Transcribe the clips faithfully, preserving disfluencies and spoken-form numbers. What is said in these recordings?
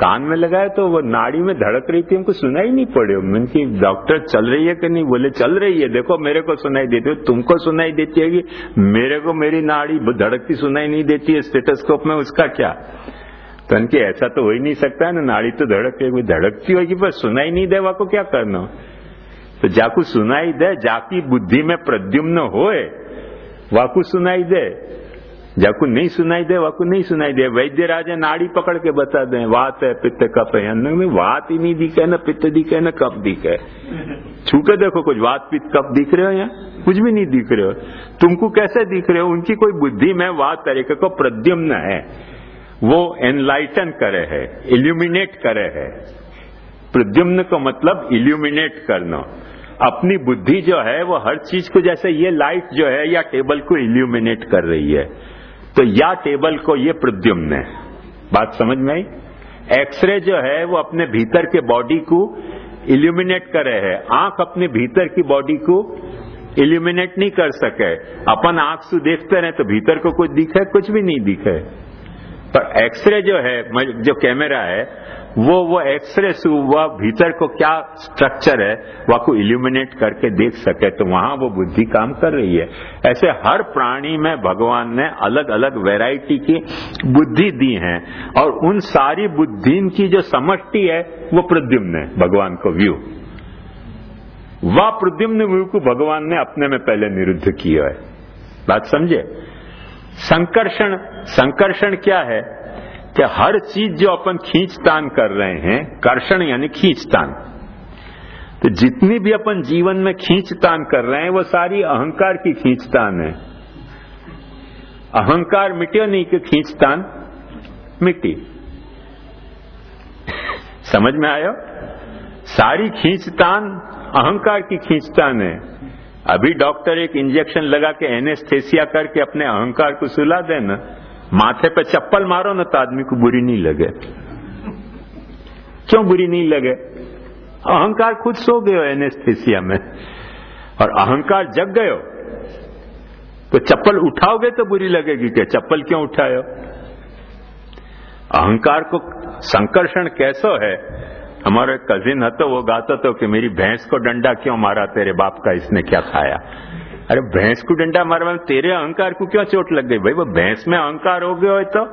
कान में लगाया तो वो नाड़ी में धड़क रही थी, हमको सुनाई नहीं पड़े। मैंने कि डॉक्टर चल रही है कि नहीं? बोले चल रही है, देखो मेरे को सुनाई देती है, तुमको सुनाई देती है कि मेरे को मेरी नाड़ी धड़कती सुनाई नहीं देती है स्टेथोस्कोप में, उसका क्या? तो उनके ऐसा तो हो ही नहीं सकता है ना, नाड़ी तो धड़क धड़कती होगी पर सुनाई नहीं दे, वाको क्या करना? तो जाकू सुनाई दे, जाकी बुद्धि में प्रद्युम्न होए वाकू सुनाई दे, जाकू नहीं सुनाई दे वाकू नहीं सुनाई दे। वैद्य राजा नाड़ी पकड़ के बता दें वात है पित्त कफ है, अन्न में वात ही नहीं दिखे, न पित्त दिखे न कफ दिखे। छू के देखो कुछ वात पित्त कफ दिख रहे हो? यहाँ कुछ भी नहीं दिख रहे हो। तुमको कैसे दिख रहे हो? उनकी कोई बुद्धि में वात तरीके को प्रद्युम्न है, वो एनलाइटन करे है, इल्यूमिनेट करे है। प्रद्युम्न का मतलब इल्यूमिनेट करना। अपनी बुद्धि जो है वो हर चीज को, जैसे ये लाइट जो है या टेबल को इल्यूमिनेट कर रही है, तो या टेबल को ये प्रद्युम्न है। बात समझ में आई? एक्सरे जो है वो अपने भीतर के बॉडी को इल्यूमिनेट कर रहे हैं, आंख अपने भीतर की बॉडी को इल्यूमिनेट नहीं कर सके। अपन आंख से देखते रहे तो भीतर को कुछ दिखे? कुछ भी नहीं दिखे। पर एक्सरे जो है, जो कैमरा है, वो वो एक्सरे से वह भीतर को क्या स्ट्रक्चर है वह को इल्यूमिनेट करके देख सके, तो वहां वो बुद्धि काम कर रही है। ऐसे हर प्राणी में भगवान ने अलग अलग वैरायटी की बुद्धि दी है, और उन सारी बुद्धि की जो समष्टि है वो प्रद्युम्न है, भगवान को व्यू। वह प्रद्युम्न व्यू को भगवान ने अपने में पहले निरुद्ध किया है। बात समझे? संकर्षण, संकर्षण क्या है कि हर चीज जो अपन खींचतान कर रहे हैं, कर्षण यानी खींचतान, तो जितनी भी अपन जीवन में खींचतान कर रहे हैं वो सारी अहंकार की खींचतान है। अहंकार मिट्यो नहीं कि खींचतान मिट्टी। समझ में आयो? सारी खींचतान अहंकार की खींचतान है। अभी डॉक्टर एक इंजेक्शन लगा के एनेस्थेसिया करके अपने अहंकार को सुला देना, माथे पे चप्पल मारो ना तो आदमी को बुरी नहीं लगे। क्यों बुरी नहीं लगे? अहंकार खुद सो गए हो एनेस्थेसिया में, और अहंकार जग गए हो तो चप्पल उठाओगे तो बुरी लगेगी कि चप्पल क्यों उठाए हो? अहंकार को संकर्षण कैसो है? हमारे कजिन हतो, वो गाता तो कि मेरी भैंस को डंडा क्यों मारा तेरे बाप का, इसने क्या खाया? अरे भैंस को डंडा मारवा में तेरे अहंकार को क्यों चोट लग गई? भाई वो भैंस में अहंकार हो गया है तो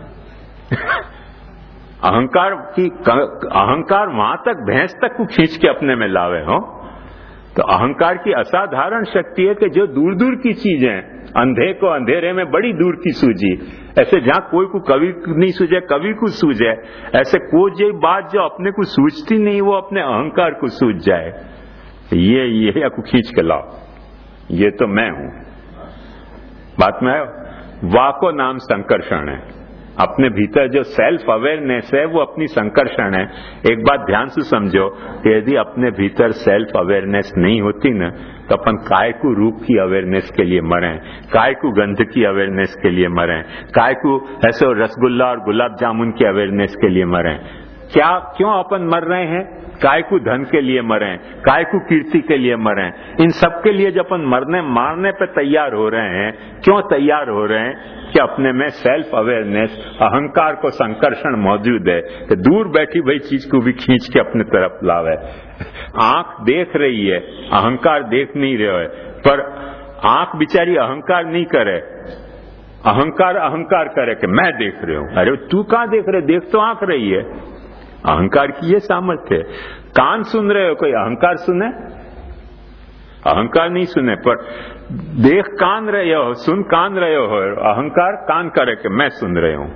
अहंकार की अहंकार वहां तक भैंस तक को खींच के अपने में लावे हो। तो अहंकार की असाधारण शक्ति है कि जो दूर दूर की चीजें, अंधे को अंधेरे में बड़ी दूर की सूझी, ऐसे जहां कोई को कवि नहीं सूझे कवि को सूझे, ऐसे कोई जो बात जो अपने को सूझती नहीं वो अपने अहंकार को सूझ जाए। ये ये को खींच के लाओ, ये तो मैं हूं। बात में आयो? वाको नाम संकर्षण है। अपने भीतर जो सेल्फ अवेयरनेस है वो अपनी संकर्षण है। एक बात ध्यान से समझो कि यदि अपने भीतर सेल्फ अवेयरनेस नहीं होती ना, तो अपन काय को रूप की अवेयरनेस के लिए मरें, काय को गंध की अवेयरनेस के लिए मरें, काय को ऐसे रसगुल्ला और गुलाब जामुन की अवेयरनेस के लिए मरें। क्या क्यों अपन मर रहे हैं? काय को धन के लिए मरें, काय को कीर्ति के लिए मरें। इन सब के लिए जब अपन मरने मारने पे तैयार हो रहे हैं, क्यों तैयार हो रहे हैं? कि अपने में सेल्फ अवेयरनेस, अहंकार को संकर्षण मौजूद है कि दूर बैठी हुई चीज को भी खींच के अपने तरफ लावे। आंख देख रही है, अहंकार देख नहीं रहे है, पर आंख बिचारी अहंकार नहीं करे, अहंकार अहंकार करे कि मैं देख रही हूं। अरे तू कहां देख रहे? देख तो आंख रही है। अहंकार की ये सामर्थ्य है। कान सुन रहे हो, कोई अहंकार सुने? अहंकार नहीं सुने, पर देख कान रहे हो, सुन कान रहे हो, अहंकार कान करे कि मैं सुन रहे हूं।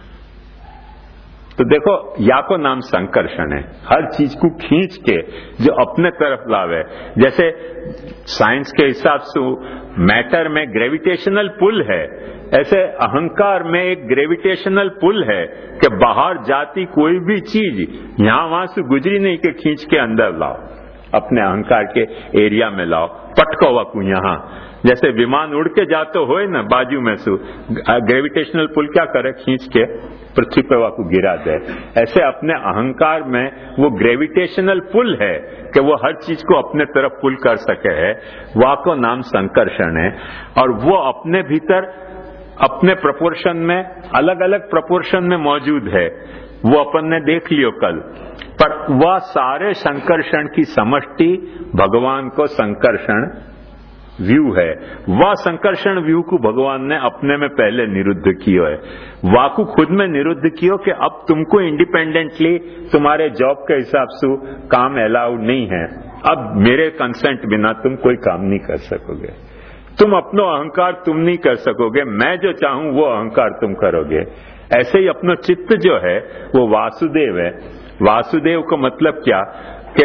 तो देखो, या को नाम संकर्षण है, हर चीज को खींच के जो अपने तरफ लावे। जैसे साइंस के हिसाब से मैटर में ग्रेविटेशनल पुल है, ऐसे अहंकार में एक ग्रेविटेशनल पुल है कि बाहर जाती कोई भी चीज यहां वहां से गुजरी नहीं कि खींच के अंदर लाओ, अपने अहंकार के एरिया में लाओ, पटको वाकू यहां। जैसे विमान उड़ के जाते हो ना बाजू में से, ग्रेविटेशनल पुल क्या करे? खींच के पृथ्वी पर वाकू गिरा दे। ऐसे अपने अहंकार में वो ग्रेविटेशनल पुल है कि वो हर चीज को अपने तरफ पुल कर सके है। वाको नाम संकर्षण है, और वो अपने भीतर अपने प्रोपोर्शन में, अलग अलग प्रोपोर्शन में मौजूद है। वो अपन ने देख लियो कल, पर वह सारे संकर्षण की समष्टि भगवान को संकर्षण व्यू है। वह संकर्षण व्यू को भगवान ने अपने में पहले निरुद्ध कियो है, वाकु खुद में निरुद्ध कियो कि अब तुमको इंडिपेंडेंटली तुम्हारे जॉब के हिसाब से काम अलाउड नहीं है, अब मेरे कंसेंट बिना तुम कोई काम नहीं कर सकोगे, तुम अपनो अहंकार तुम नहीं कर सकोगे, मैं जो चाहूं वो अहंकार तुम करोगे। ऐसे ही अपना चित्त जो है वो वासुदेव है। वासुदेव का मतलब क्या कि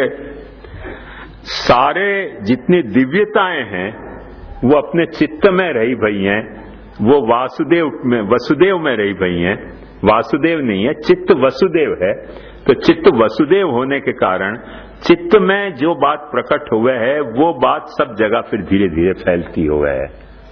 सारे जितनी दिव्यताएं हैं वो अपने चित्त में रही भई हैं, वो वासुदेव में वसुदेव में रही भई हैं। वासुदेव नहीं है, चित्त वसुदेव है। तो चित्त वसुदेव होने के कारण चित्त में जो बात प्रकट हुए है वो बात सब जगह फिर धीरे धीरे फैलती हुए है।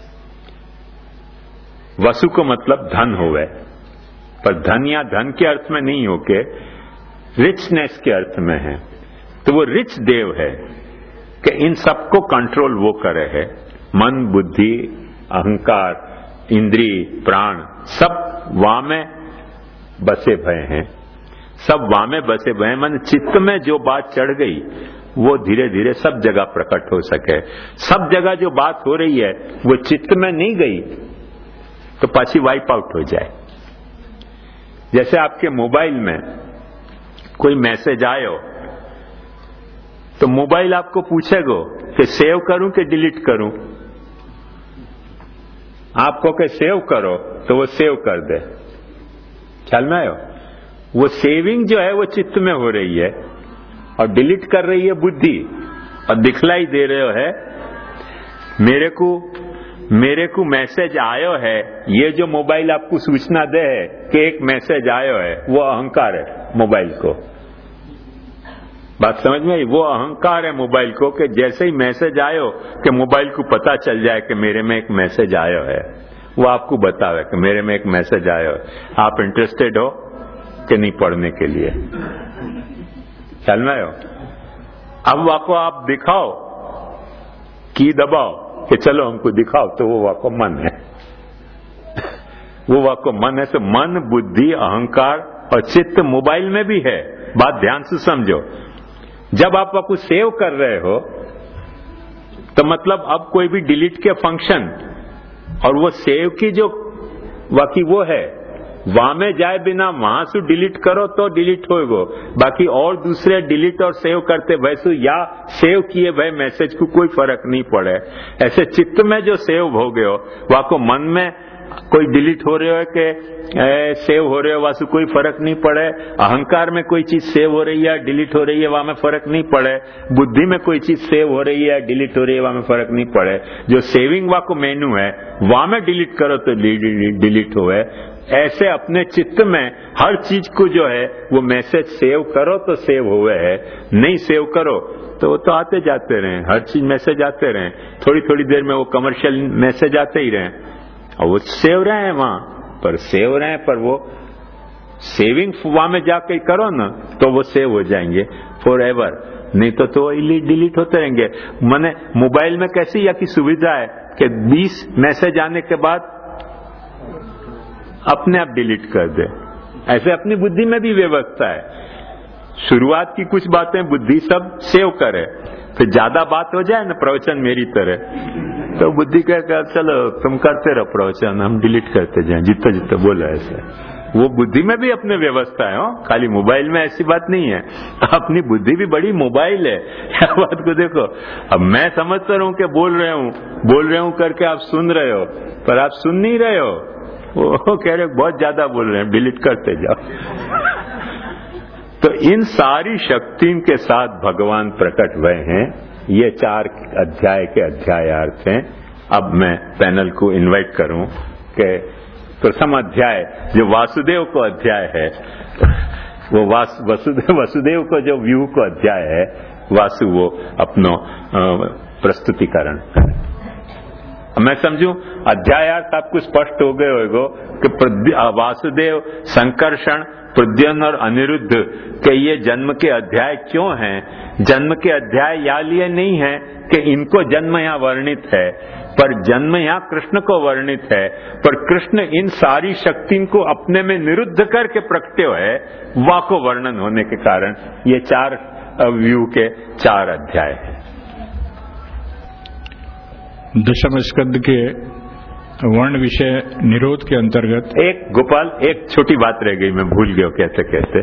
वसु को मतलब धन हुए, पर धन या धन के अर्थ में नहीं होके रिचनेस के अर्थ में है। तो वो रिच देव है कि इन सबको कंट्रोल वो करे है। मन, बुद्धि, अहंकार, इंद्री, प्राण सब वहां में बसे भय हैं, सब वहां में बसे भय। मन चित्त में जो बात चढ़ गई वो धीरे धीरे सब जगह प्रकट हो सके। सब जगह जो बात हो रही है वो चित्त में नहीं गई तो पाछी वाइप आउट हो जाए। जैसे आपके मोबाइल में कोई मैसेज आयो तो मोबाइल आपको पूछेगा कि सेव करूं कि डिलीट करूं। आपको कि सेव करो तो वो सेव कर दे, ख्याल में आयो। वो सेविंग जो है वो चित्त में हो रही है और डिलीट कर रही है बुद्धि, और दिखलाई दे रहे हो है मेरे को मेरे को मैसेज आयो है। ये जो मोबाइल आपको सूचना दे है कि एक मैसेज आयो है, वो अहंकार है मोबाइल को। बात समझ में आई? वो अहंकार है मोबाइल को कि जैसे ही मैसेज आयो कि मोबाइल को पता चल जाए कि मेरे में एक मैसेज आयो है, वो आपको बतावे कि मेरे में एक मैसेज आयो है, आप इंटरेस्टेड हो कि नहीं पढ़ने के लिए। ख्याल में आयो? अब वाको आप दिखाओ, की दबाओ कि चलो हमको दिखाओ, तो वो वाको मन है। वो वाको मन है। तो मन, बुद्धि, अहंकार और चित्त मोबाइल में भी है। बात ध्यान से समझो। जब आप वाको सेव कर रहे हो तो मतलब अब कोई भी डिलीट के फंक्शन और वो सेव की जो वाकी वो है वहां में जाए बिना वहां से डिलीट करो तो डिलीट होएगो। बाकी और दूसरे डिलीट और सेव करते वैसे या सेव किए भय मैसेज को कोई फर्क नहीं पड़े। ऐसे चित्त में जो सेव हो गए हो वाको मन में कोई डिलीट हो रहे हो कि सेव हो रहे हो वासु कोई फर्क नहीं पड़े। अहंकार में कोई चीज सेव हो रही है डिलीट हो रही है वहां में फर्क नहीं पड़े। बुद्धि में कोई चीज सेव हो रही है डिलीट हो रही है वहां में फर्क नहीं पड़े। जो सेविंग वाको मेनू है वहां में डिलीट करो तो डिलीट हो। ऐसे अपने चित्त में हर चीज को जो है वो मैसेज सेव करो तो सेव हुए है, नहीं सेव करो तो वो तो आते जाते रहे। हर चीज मैसेज आते रहे, थोड़ी थोड़ी देर में वो कमर्शियल मैसेज आते ही रहे और वो सेव रहे हैं वहां पर सेव रहे हैं पर वो सेविंग वहां में जाके करो ना तो वो सेव हो जाएंगे फॉर एवर, नहीं तो तो डिलीट होते रहेंगे। मैंने मोबाइल में कैसी या की सुविधा है कि बीस मैसेज आने के बाद अपने आप डिलीट कर दे। ऐसे अपनी बुद्धि में भी व्यवस्था है। शुरुआत की कुछ बातें बुद्धि सब सेव करे, फिर ज्यादा बात हो जाए ना प्रवचन मेरी तरह तो बुद्धि कह चलो तुम करते रहो प्रवचन, हम डिलीट करते जाए जितना जितना बोला ऐसा। वो बुद्धि में भी अपने व्यवस्था है, हो खाली मोबाइल में ऐसी बात नहीं है। अपनी बुद्धि भी बड़ी मोबाइल है। बात को देखो, अब मैं समझता रहूं कि बोल रहे हूं बोल रहे हूं करके आप सुन रहे हो पर आप सुन नहीं रहे हो। वो कह रहे बहुत ज्यादा बोल रहे हैं, डिलीट करते जाओ। तो इन सारी शक्तियों के साथ भगवान प्रकट हुए हैं। ये चार अध्याय के अध्यायार्थ हैं। अब मैं पैनल को इनवाइट करूं कि प्रथम अध्याय जो वासुदेव को अध्याय है, वो वास, वसुदेव वसुदेव को जो व्यू को अध्याय है, वासु वो अपनो प्रस्तुतिकरण। मैं समझूं अध्यायार्थ आपको स्पष्ट हो गए होगो कि वासुदेव, संकर्षण, प्रद्युम्न और अनिरुद्ध के ये जन्म के अध्याय क्यों हैं। जन्म के अध्याय या लिए नहीं है कि इनको जन्म यहाँ वर्णित है, पर जन्म यहाँ कृष्ण को वर्णित है, पर कृष्ण इन सारी शक्ति को अपने में निरुद्ध करके प्रकटे है, वा को वर्णन होने के कारण ये चार व्यू के चार अध्याय हैं। दशम स्कंद के वर्ण विषय निरोध के अंतर्गत एक गोपाल, एक छोटी बात रह गई, मैं भूल गया कहते कहते।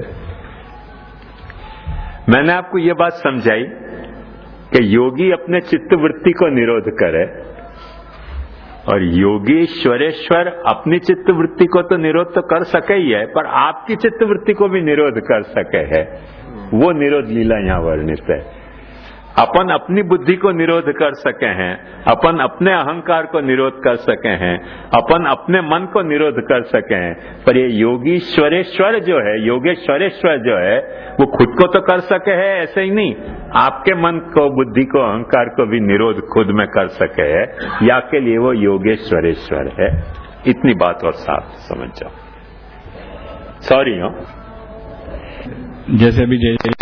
मैंने आपको ये बात समझाई कि योगी अपने चित्तवृत्ति को निरोध करे और योगी ईश्वरेश्वर अपनी चित्तवृत्ति को तो निरोध तो कर सके ही है, पर आपकी चित्तवृत्ति को भी निरोध कर सके है। वो निरोध लीला यहाँ वर्णित है। अपन अपनी बुद्धि को निरोध कर सके हैं, अपन अपने अहंकार को निरोध कर सके हैं, अपन अपने मन को निरोध कर सके हैं, पर ये योगीश्वरेश्वर जो है, योगेश्वरेश्वर जो है, वो खुद को तो कर सके है ऐसे ही नहीं, आपके मन को, बुद्धि को, अहंकार को भी निरोध खुद में कर सके है, या के लिए वो योगेश्वरेश्वर है। इतनी बात और साफ समझ जाओ। सॉरी हो। जैसे भी जय